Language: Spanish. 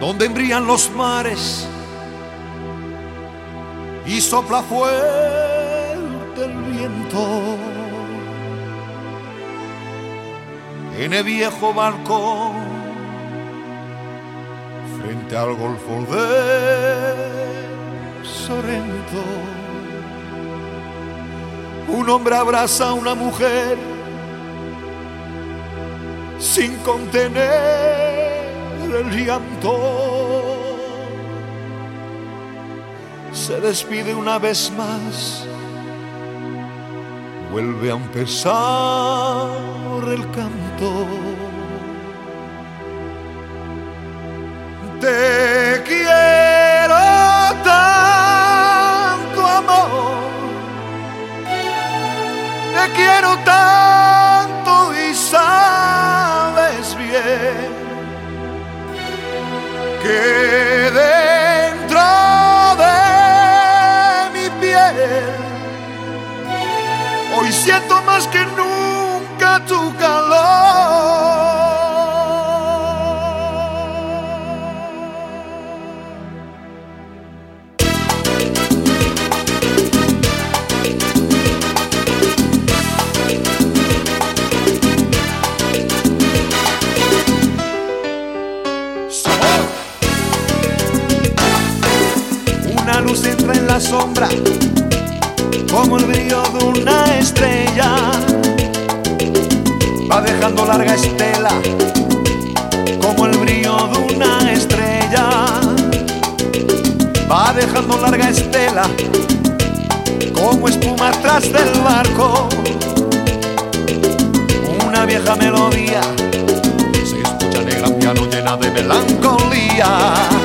donde embriagan los mares y sopla fuerte el viento. En el viejo barco frente al golfo de Sorrento, un hombre abraza a una mujer sin contener el llanto. Se despide una vez más, vuelve a empezar el canto. Te quiero tanto, amor, te quiero tanto y sabes bien que dentro de mi piel hoy siento más que nunca tu calor. Una luz entra en la sombra como el brillo de una estrella, va dejando larga estela como el brillo de una estrella, va dejando larga estela como espuma atrás del barco. Una vieja melodía se escucha negra piano llena de melancolía.